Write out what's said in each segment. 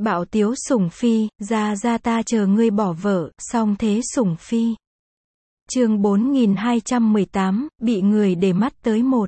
Bạo tiếu sủng phi, ra ta chờ ngươi bỏ vợ, song thế sủng phi. Chương 4218, bị người để mắt tới một.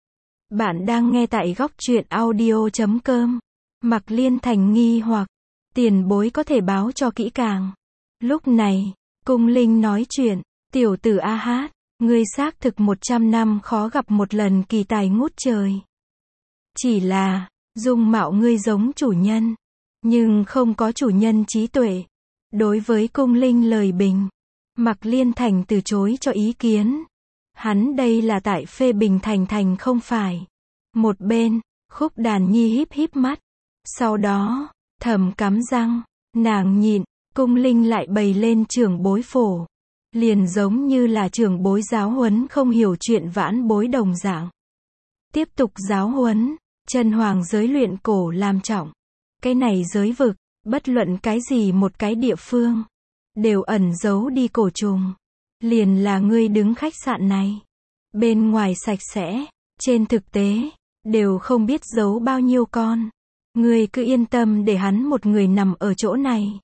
Bạn đang nghe tại góc truyện audio.com. Mạc Liên Thành nghi hoặc, tiền bối có thể báo cho kỹ càng. Lúc này, Cung Linh nói chuyện, tiểu tử A Hát, ngươi xác thực 100 năm khó gặp một lần kỳ tài ngút trời. Chỉ là, dung mạo ngươi giống chủ nhân, nhưng không có chủ nhân trí tuệ. Đối với Cung Linh lời bình, Mạc Liên Thành từ chối cho ý kiến. Hắn đây là tại phê bình Thành không phải. Một bên, Khúc Đàn Nhi híp híp mắt. Sau đó, thầm cắn răng, nàng nhịn, Cung Linh lại bày lên trưởng bối phổ. Liền giống như là trưởng bối giáo huấn không hiểu chuyện vãn bối đồng dạng. Tiếp tục giáo huấn, chân hoàng giới luyện cổ làm trọng. Cái này giới vực, bất luận cái gì một cái địa phương, đều ẩn giấu đi cổ trùng. Liền là ngươi đứng khách sạn này. Bên ngoài sạch sẽ, trên thực tế, đều không biết giấu bao nhiêu con. Ngươi cứ yên tâm để hắn một người nằm ở chỗ này.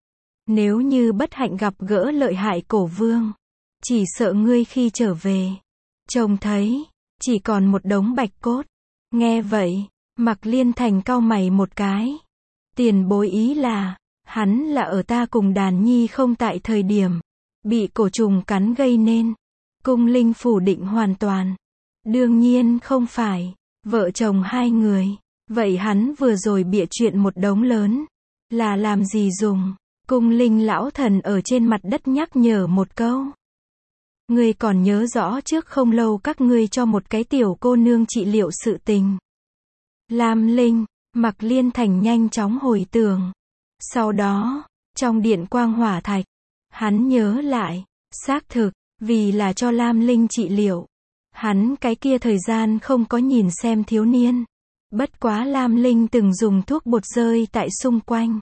Nếu như bất hạnh gặp gỡ lợi hại cổ vương, chỉ sợ ngươi khi trở về, trông thấy, chỉ còn một đống bạch cốt. Nghe vậy, Mạc Liên Thành cau mày một cái. Tiền bối ý là, hắn là ở ta cùng Đàn Nhi không tại thời điểm, bị cổ trùng cắn gây nên. Cung Linh phủ định hoàn toàn. Đương nhiên không phải, vợ chồng hai người. Vậy hắn vừa rồi bịa chuyện một đống lớn, là làm gì dùng? Cung Linh lão thần ở trên mặt đất nhắc nhở một câu. Ngươi còn nhớ rõ trước không lâu các ngươi cho một cái tiểu cô nương trị liệu sự tình. Lam Linh, Mạc Liên Thành nhanh chóng hồi tưởng. Sau đó, trong điện quang hỏa thạch, hắn nhớ lại, xác thực, vì là cho Lam Linh trị liệu. Hắn cái kia thời gian không có nhìn xem thiếu niên. Bất quá Lam Linh từng dùng thuốc bột rơi tại xung quanh.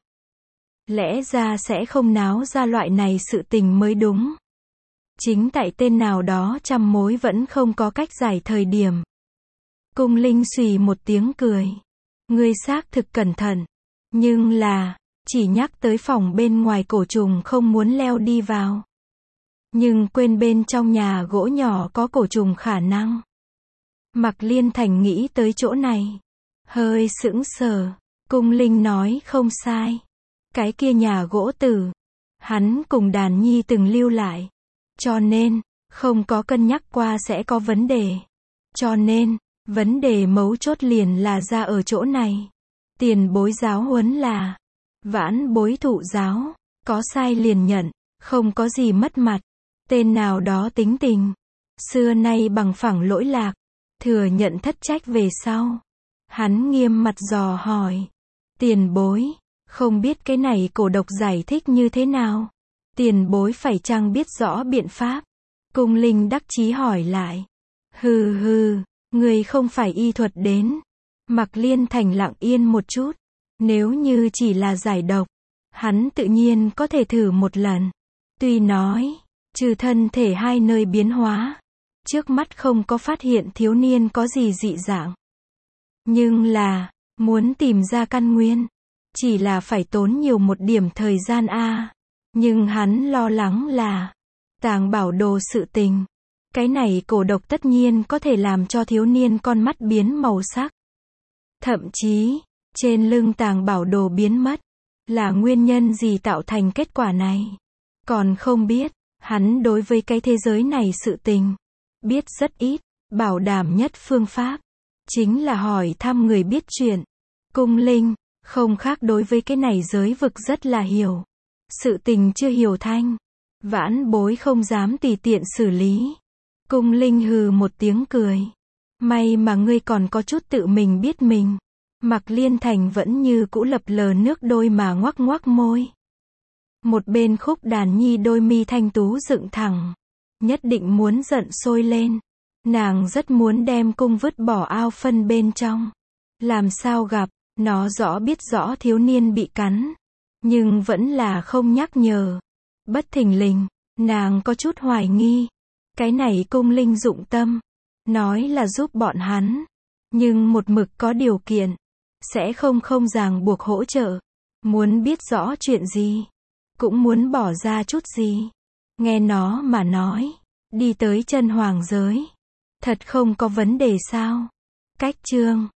Lẽ ra sẽ không náo ra loại này sự tình mới đúng. Chính tại tên nào đó trăm mối vẫn không có cách giải thời điểm. Cung Linh xùy một tiếng cười. Ngươi xác thực cẩn thận. Nhưng là, chỉ nhắc tới phòng bên ngoài cổ trùng không muốn leo đi vào. Nhưng quên bên trong nhà gỗ nhỏ có cổ trùng khả năng. Mạc Liên Thành nghĩ tới chỗ này. Hơi sững sờ. Cung Linh nói không sai. Cái kia nhà gỗ tử, hắn cùng Đàn Nhi từng lưu lại. Cho nên, không có cân nhắc qua sẽ có vấn đề. Cho nên, vấn đề mấu chốt liền là ra ở chỗ này. Tiền bối giáo huấn là, vãn bối thụ giáo, có sai liền nhận, không có gì mất mặt. Tên nào đó tính tình, xưa nay bằng phẳng lỗi lạc, thừa nhận thất trách về sau. Hắn nghiêm mặt dò hỏi, tiền bối, không biết cái này cổ độc giải thích như thế nào? Tiền bối phải chăng biết rõ biện pháp? Cung Linh đắc chí hỏi lại. Hừ, người không phải y thuật đến. Mạc Liên Thành lặng yên một chút. Nếu như chỉ là giải độc, hắn tự nhiên có thể thử một lần. Tuy nói, trừ thân thể hai nơi biến hóa, trước mắt không có phát hiện thiếu niên có gì dị dạng. Nhưng là, muốn tìm ra căn nguyên, chỉ là phải tốn nhiều một điểm thời gian a. Nhưng hắn lo lắng là tàng bảo đồ sự tình. Cái này cổ độc tất nhiên có thể làm cho thiếu niên con mắt biến màu sắc. Thậm chí, trên lưng tàng bảo đồ biến mất, là nguyên nhân gì tạo thành kết quả này. Còn không biết, hắn đối với cái thế giới này sự tình, biết rất ít, bảo đảm nhất phương pháp, chính là hỏi thăm người biết chuyện. Cung Linh, không khác đối với cái này giới vực rất là hiểu. Sự tình chưa hiểu thanh, vãn bối không dám tùy tiện xử lý. Cung Linh hừ một tiếng cười. May mà ngươi còn có chút tự mình biết mình. Mạc Liên Thành vẫn như cũ lập lờ nước đôi mà ngoắc ngoắc môi. Một bên Khúc Đàn Nhi đôi mi thanh tú dựng thẳng. Nhất định muốn giận sôi lên. Nàng rất muốn đem cung vứt bỏ ao phân bên trong. Làm sao gặp, nó biết rõ thiếu niên bị cắn. Nhưng vẫn là không nhắc nhở. Bất thình lình, nàng có chút hoài nghi. Cái này Cung Linh dụng tâm. Nói là giúp bọn hắn. Nhưng một mực có điều kiện. Sẽ không ràng buộc hỗ trợ. Muốn biết rõ chuyện gì? Cũng muốn bỏ ra chút gì? Nghe nó mà nói. Đi tới chân hoàng giới. Thật không có vấn đề sao? Cách chương